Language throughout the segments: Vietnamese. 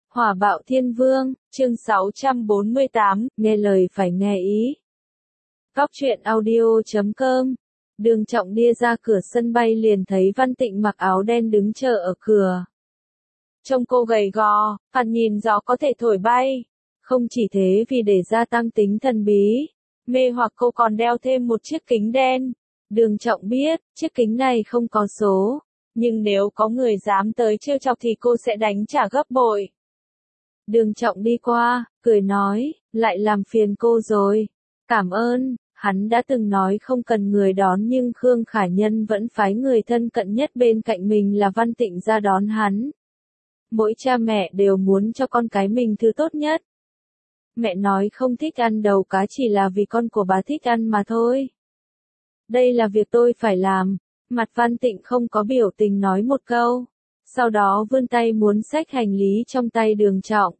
Hỏa bạo thiên vương, chương 648, nghe lời phải nghe ý. Cóc truyện audio.com. Đường Trọng đi ra cửa sân bay liền thấy Văn Tịnh mặc áo đen đứng chờ ở cửa. Trông cô gầy gò, phản nhìn gió có thể thổi bay. Không chỉ thế, vì để gia tăng tính thần bí, mê hoặc cô còn đeo thêm một chiếc kính đen. Đường Trọng biết, chiếc kính này không có số, nhưng nếu có người dám tới trêu chọc thì cô sẽ đánh trả gấp bội. Đường Trọng đi qua, cười nói, lại làm phiền cô rồi. Cảm ơn, hắn đã từng nói không cần người đón nhưng Khương Khả Nhân vẫn phái người thân cận nhất bên cạnh mình là Văn Tịnh ra đón hắn. Mỗi cha mẹ đều muốn cho con cái mình thứ tốt nhất. Mẹ nói không thích ăn đầu cá chỉ là vì con của bà thích ăn mà thôi. Đây là việc tôi phải làm. Mặt Văn Tịnh không có biểu tình nói một câu. Sau đó vươn tay muốn xách hành lý trong tay Đường Trọng.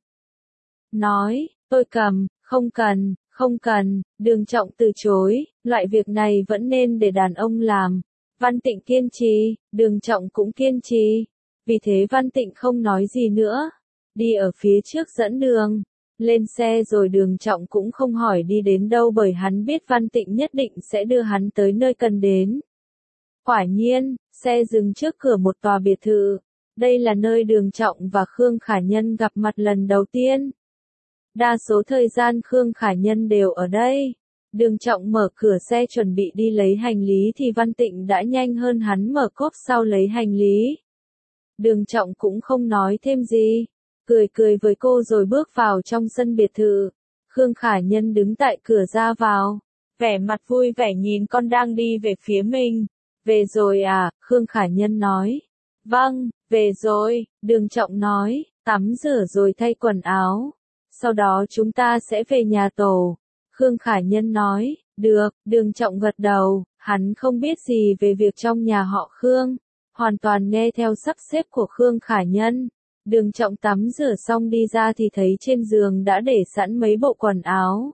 Nói, tôi cầm, không cần, Đường Trọng từ chối, loại việc này vẫn nên để đàn ông làm. Văn Tịnh kiên trì, Đường Trọng cũng kiên trì. Vì thế Văn Tịnh không nói gì nữa. Đi ở phía trước dẫn đường. Lên xe rồi Đường Trọng cũng không hỏi đi đến đâu bởi hắn biết Văn Tịnh nhất định sẽ đưa hắn tới nơi cần đến. Quả nhiên, xe dừng trước cửa một tòa biệt thự. Đây là nơi Đường Trọng và Khương Khả Nhân gặp mặt lần đầu tiên. Đa số thời gian Khương Khả Nhân đều ở đây. Đường Trọng mở cửa xe chuẩn bị đi lấy hành lý thì Văn Tịnh đã nhanh hơn hắn mở cốp sau lấy hành lý. Đường Trọng cũng không nói thêm gì. Cười với cô rồi bước vào trong sân biệt thự. Khương Khả Nhân đứng tại cửa ra vào. Vẻ mặt vui vẻ nhìn con đang đi về phía mình. Về rồi à, Khương Khả Nhân nói. Vâng, về rồi, Đường Trọng nói, tắm rửa rồi thay quần áo. Sau đó chúng ta sẽ về nhà tổ. Khương Khả Nhân nói, được, Đường Trọng gật đầu, hắn không biết gì về việc trong nhà họ Khương. Hoàn toàn nghe theo sắp xếp của Khương Khả Nhân. Đường Trọng tắm rửa xong đi ra thì thấy trên giường đã để sẵn mấy bộ quần áo.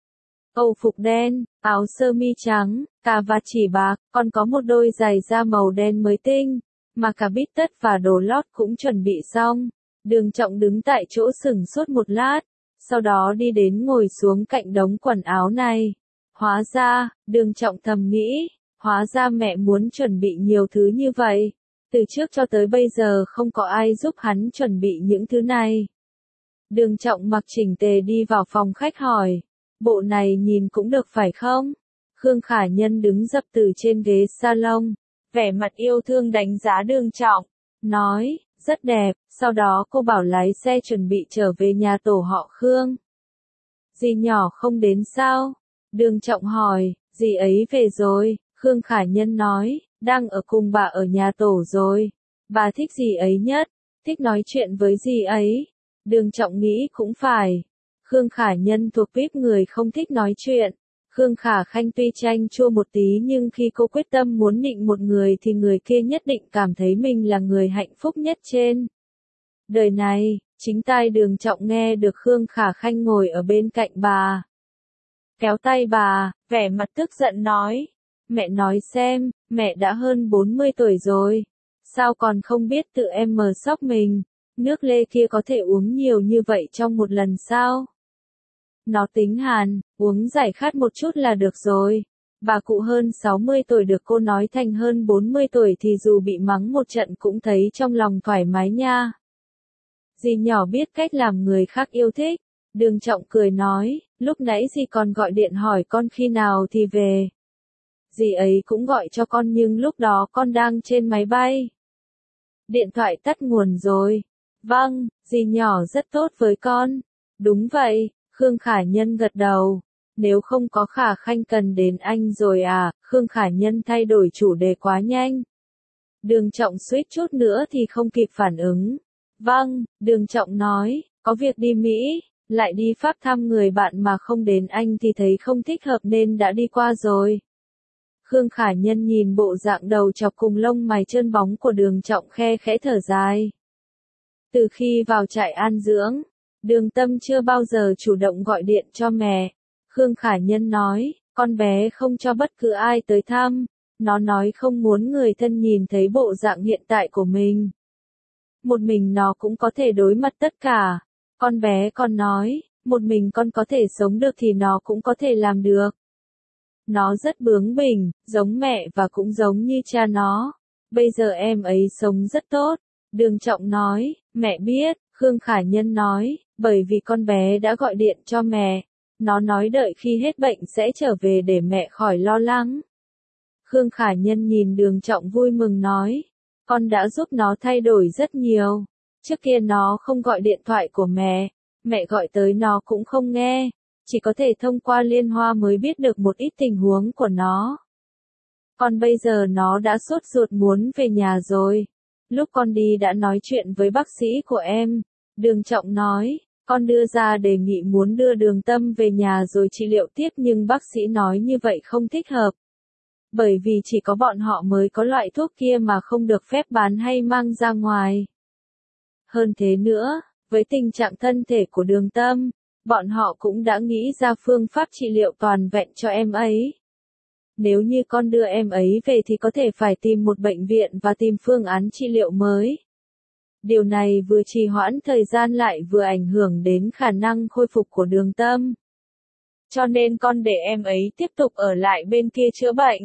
Âu phục đen, áo sơ mi trắng, cà vạt chỉ bạc, còn có một đôi giày da màu đen mới tinh, mà cả bít tất và đồ lót cũng chuẩn bị xong. Đường Trọng đứng tại chỗ sửng sốt một lát, sau đó đi đến ngồi xuống cạnh đống quần áo này. Hóa ra, Đường Trọng thầm nghĩ, hóa ra mẹ muốn chuẩn bị nhiều thứ như vậy. Từ trước cho tới bây giờ không có ai giúp hắn chuẩn bị những thứ này. Đường Trọng mặc chỉnh tề đi vào phòng khách hỏi, bộ này nhìn cũng được phải không? Khương Khả Nhân đứng dập từ trên ghế salon, vẻ mặt yêu thương đánh giá Đường Trọng, nói, rất đẹp, sau đó cô bảo lái xe chuẩn bị trở về nhà tổ họ Khương. Dì nhỏ không đến sao? Đường Trọng hỏi, dì ấy về rồi, Khương Khả Nhân nói, đang ở cùng bà ở nhà tổ rồi. Bà thích dì ấy nhất, thích nói chuyện với dì ấy. Đường Trọng nghĩ cũng phải. Khương Khả Nhân thuộc tuýp người không thích nói chuyện. Khương Khả Khanh tuy chanh chua một tí nhưng khi cô quyết tâm muốn nịnh một người thì người kia nhất định cảm thấy mình là người hạnh phúc nhất trên đời này. Chính tai Đường Trọng nghe được Khương Khả Khanh ngồi ở bên cạnh bà. Kéo tay bà, vẻ mặt tức giận nói. Mẹ nói xem, mẹ đã hơn 40 tuổi rồi. Sao còn không biết tự em mờ sóc mình? Nước lê kia có thể uống nhiều như vậy trong một lần sao? Nó tính hàn, uống giải khát một chút là được rồi. Bà cụ hơn 60 tuổi được cô nói thành hơn 40 tuổi thì dù bị mắng một trận cũng thấy trong lòng thoải mái nha. Dì nhỏ biết cách làm người khác yêu thích. Đường Trọng cười nói, lúc nãy dì còn gọi điện hỏi con khi nào thì về. Dì ấy cũng gọi cho con nhưng lúc đó con đang trên máy bay. Điện thoại tắt nguồn rồi. Vâng, dì nhỏ rất tốt với con. Đúng vậy, Khương Khả Nhân gật đầu. Nếu không có Khả Khanh cần đến anh rồi à, Khương Khả Nhân thay đổi chủ đề quá nhanh. Đường Trọng suýt chút nữa thì không kịp phản ứng. Vâng, Đường Trọng nói, có việc đi Mỹ, lại đi Pháp thăm người bạn mà không đến Anh thì thấy không thích hợp nên đã đi qua rồi. Khương Khả Nhân nhìn bộ dạng đầu chọc cùng lông mày trơn bóng của Đường Trọng khe khẽ thở dài. Từ khi vào trại an dưỡng, Đường Tâm chưa bao giờ chủ động gọi điện cho mẹ. Khương Khả Nhân nói, con bé không cho bất cứ ai tới thăm. Nó nói không muốn người thân nhìn thấy bộ dạng hiện tại của mình. một mình nó cũng có thể đối mặt tất cả. Con bé còn nói, một mình con có thể sống được thì nó cũng có thể làm được. Nó rất bướng bỉnh, giống mẹ và cũng giống như cha nó. Bây giờ em ấy sống rất tốt. Đường Trọng nói, mẹ biết, Khương Khả Nhân nói, bởi vì con bé đã gọi điện cho mẹ. Nó nói đợi khi hết bệnh sẽ trở về để mẹ khỏi lo lắng. Khương Khả Nhân nhìn Đường Trọng vui mừng nói, con đã giúp nó thay đổi rất nhiều. Trước kia nó không gọi điện thoại của mẹ gọi tới nó cũng không nghe, chỉ có thể thông qua liên hoa mới biết được một ít tình huống của nó. Còn bây giờ nó đã sốt ruột muốn về nhà rồi. Lúc con đi đã nói chuyện với bác sĩ của em. Đường Trọng nói, con đưa ra đề nghị muốn đưa Đường Tâm về nhà rồi trị liệu tiếp nhưng bác sĩ nói như vậy không thích hợp. Bởi vì chỉ có bọn họ mới có loại thuốc kia mà không được phép bán hay mang ra ngoài. Hơn thế nữa, với tình trạng thân thể của Đường Tâm, bọn họ cũng đã nghĩ ra phương pháp trị liệu toàn vẹn cho em ấy. Nếu như con đưa em ấy về thì có thể phải tìm một bệnh viện và tìm phương án trị liệu mới. Điều này vừa trì hoãn thời gian lại vừa ảnh hưởng đến khả năng khôi phục của Đường Tâm. Cho nên con để em ấy tiếp tục ở lại bên kia chữa bệnh.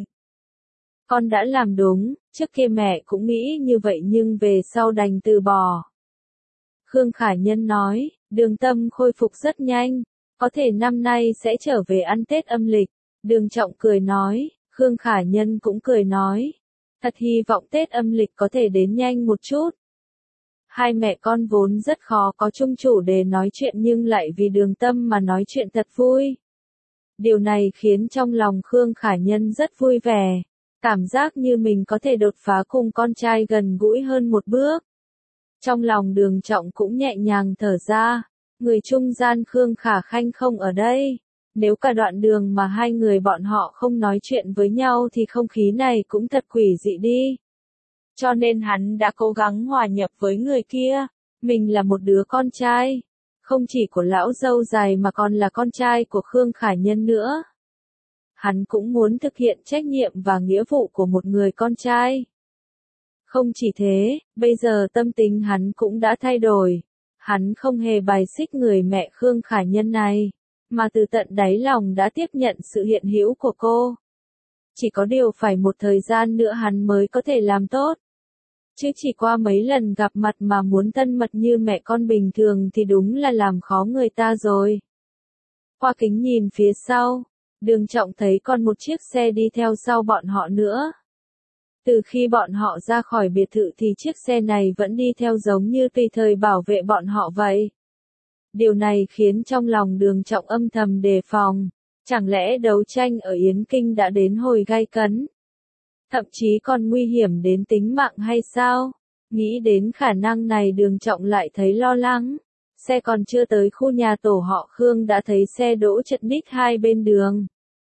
Con đã làm đúng, trước kia mẹ cũng nghĩ như vậy nhưng về sau đành từ bỏ. Khương Khả Nhân nói, Đường Tâm khôi phục rất nhanh, có thể năm nay sẽ trở về ăn Tết âm lịch. Đường Trọng cười nói, Khương Khả Nhân cũng cười nói, thật hy vọng Tết âm lịch có thể đến nhanh một chút. Hai mẹ con vốn rất khó có chung chủ đề nói chuyện nhưng lại vì Đường Tâm mà nói chuyện thật vui. Điều này khiến trong lòng Khương Khả Nhân rất vui vẻ, cảm giác như mình có thể đột phá cùng con trai gần gũi hơn một bước. Trong lòng Đường Trọng cũng nhẹ nhàng thở ra, người trung gian Khương Khả Khanh không ở đây. Nếu cả đoạn đường mà hai người bọn họ không nói chuyện với nhau thì không khí này cũng thật quỷ dị đi. Cho nên hắn đã cố gắng hòa nhập với người kia. Mình là một đứa con trai, không chỉ của lão dâu dài mà còn là con trai của Khương Khả Nhân nữa. Hắn cũng muốn thực hiện trách nhiệm và nghĩa vụ của một người con trai. Không chỉ thế, bây giờ tâm tính hắn cũng đã thay đổi. Hắn không hề bài xích người mẹ Khương Khả Nhân này, mà từ tận đáy lòng đã tiếp nhận sự hiện hữu của cô. Chỉ có điều phải một thời gian nữa hắn mới có thể làm tốt. Chứ chỉ qua mấy lần gặp mặt mà muốn thân mật như mẹ con bình thường thì đúng là làm khó người ta rồi. Qua kính nhìn phía sau, Đường Trọng thấy còn một chiếc xe đi theo sau bọn họ nữa. Từ khi bọn họ ra khỏi biệt thự thì chiếc xe này vẫn đi theo giống như tùy thời bảo vệ bọn họ vậy. Điều này khiến trong lòng Đường Trọng âm thầm đề phòng, chẳng lẽ đấu tranh ở Yến Kinh đã đến hồi gay cấn? Thậm chí còn nguy hiểm đến tính mạng hay sao? Nghĩ đến khả năng này Đường Trọng lại thấy lo lắng. Xe còn chưa tới khu nhà tổ họ Khương đã thấy xe đỗ chật ních hai bên đường.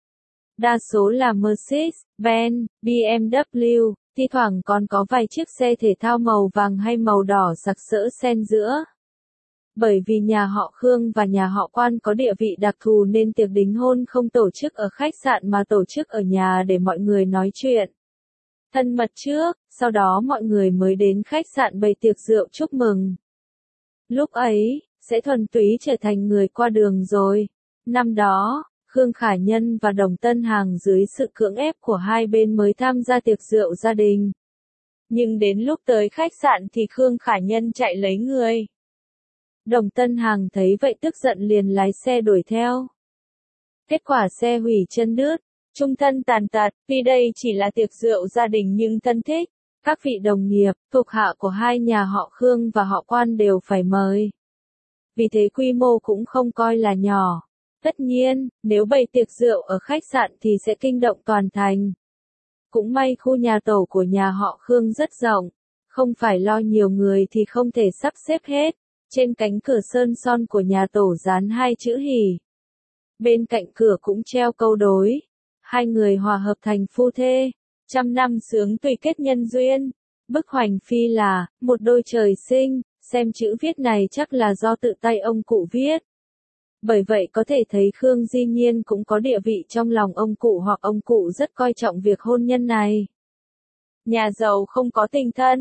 Đa số là Mercedes, Benz, BMW, thi thoảng còn có vài chiếc xe thể thao màu vàng hay màu đỏ sặc sỡ xen giữa. Bởi vì nhà họ Khương và nhà họ Quan có địa vị đặc thù nên tiệc đính hôn không tổ chức ở khách sạn mà tổ chức ở nhà để mọi người nói chuyện thân mật trước, sau đó mọi người mới đến khách sạn bày tiệc rượu chúc mừng. Lúc ấy, sẽ thuần túy trở thành người qua đường rồi. Năm đó, Khương Khả Nhân và Đồng Tân Hàng dưới sự cưỡng ép của hai bên mới tham gia tiệc rượu gia đình. Nhưng đến lúc tới khách sạn thì Khương Khả Nhân chạy lấy người. Đồng Tân Hàng thấy vậy tức giận liền lái xe đuổi theo. Kết quả xe hủy chân đứt, chung thân tàn tật, vì đây chỉ là tiệc rượu gia đình nhưng thân thích. Các vị đồng nghiệp, thuộc hạ của hai nhà họ Khương và họ Quan đều phải mời. Vì thế quy mô cũng không coi là nhỏ. Tất nhiên, nếu bày tiệc rượu ở khách sạn thì sẽ kinh động toàn thành. Cũng may khu nhà tổ của nhà họ Khương rất rộng, không phải lo nhiều người thì không thể sắp xếp hết. Trên cánh cửa sơn son của nhà tổ dán hai chữ hỉ. Bên cạnh cửa cũng treo câu đối. Hai người hòa hợp thành phu thê. 100 năm sướng tùy kết nhân duyên. Bức hoành phi là, một đôi trời sinh, xem chữ viết này chắc là do tự tay ông cụ viết. Bởi vậy có thể thấy Khương Di Nhiên cũng có địa vị trong lòng ông cụ hoặc ông cụ rất coi trọng việc hôn nhân này. Nhà giàu không có tình thân,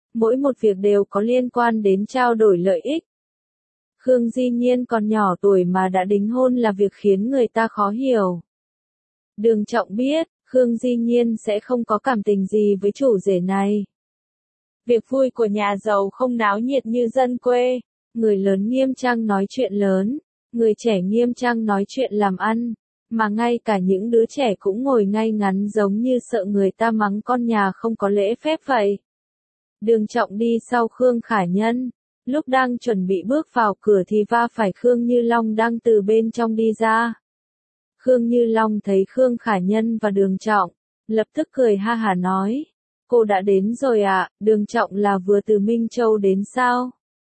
mỗi một việc đều có liên quan đến trao đổi lợi ích. Khương Di Nhiên còn nhỏ tuổi mà đã đính hôn là việc khiến người ta khó hiểu. Đường Trọng biết, Khương Di Nhiên sẽ không có cảm tình gì với chủ rể này. Việc vui của nhà giàu không náo nhiệt như dân quê. Người lớn nghiêm trang nói chuyện lớn, người trẻ nghiêm trang nói chuyện làm ăn, mà ngay cả những đứa trẻ cũng ngồi ngay ngắn giống như sợ người ta mắng con nhà không có lễ phép vậy. Đường Trọng đi sau Khương Khả Nhân, lúc đang chuẩn bị bước vào cửa thì va phải Khương Như Long đang từ bên trong đi ra. Khương Như Long thấy Khương Khả Nhân và Đường Trọng, lập tức cười ha hả nói, cô đã đến rồi ạ, Đường Trọng là vừa từ Minh Châu đến sao?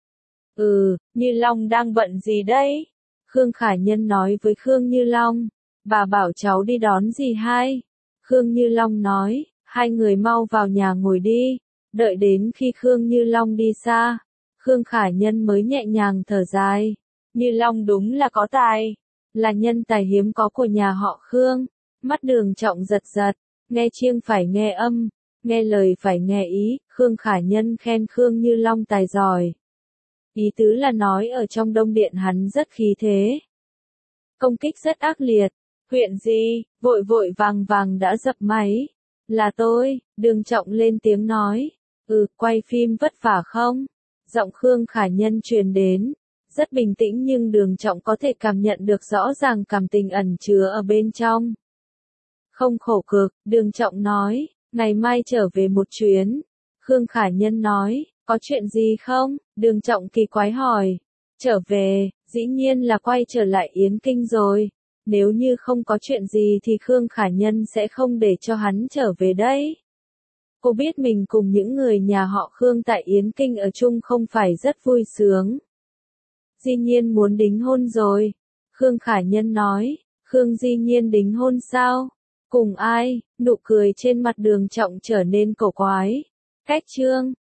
Như Long đang bận gì đấy? Khương Khả Nhân nói với Khương Như Long, bà bảo cháu đi đón dì hai. Khương Như Long nói, hai người mau vào nhà ngồi đi, đợi đến khi Khương Như Long đi xa, Khương Khả Nhân mới nhẹ nhàng thở dài. Như Long đúng là có tài, là nhân tài hiếm có của nhà họ Khương. Mắt Đường Trọng giật giật, nghe chiêng phải nghe âm, nghe lời phải nghe ý, Khương Khả Nhân khen Khương Như Long tài giỏi. Ý tứ là nói ở trong Đông Điện hắn rất khí thế. Công kích rất ác liệt. Huyện gì, vội vội vàng vàng đã dập máy. Là tôi, Đường Trọng lên tiếng nói. Quay phim vất vả không? Giọng Khương Khả Nhân truyền đến. Rất bình tĩnh nhưng Đường Trọng có thể cảm nhận được rõ ràng cảm tình ẩn chứa ở bên trong. Không khổ cực, Đường Trọng nói, ngày mai trở về một chuyến. Khương Khả Nhân nói, có chuyện gì không? Đường Trọng kỳ quái hỏi. Trở về, dĩ nhiên là quay trở lại Yến Kinh rồi. Nếu như không có chuyện gì thì Khương Khả Nhân sẽ không để cho hắn trở về đấy. Cô biết mình cùng những người nhà họ Khương tại Yến Kinh ở chung không phải rất vui sướng. Di Nhiên muốn đính hôn rồi. Khương Khả Nhân nói, Khương Di Nhiên đính hôn sao? Cùng ai? Nụ cười trên mặt Đường Trọng trở nên cổ quái. Cách Trương.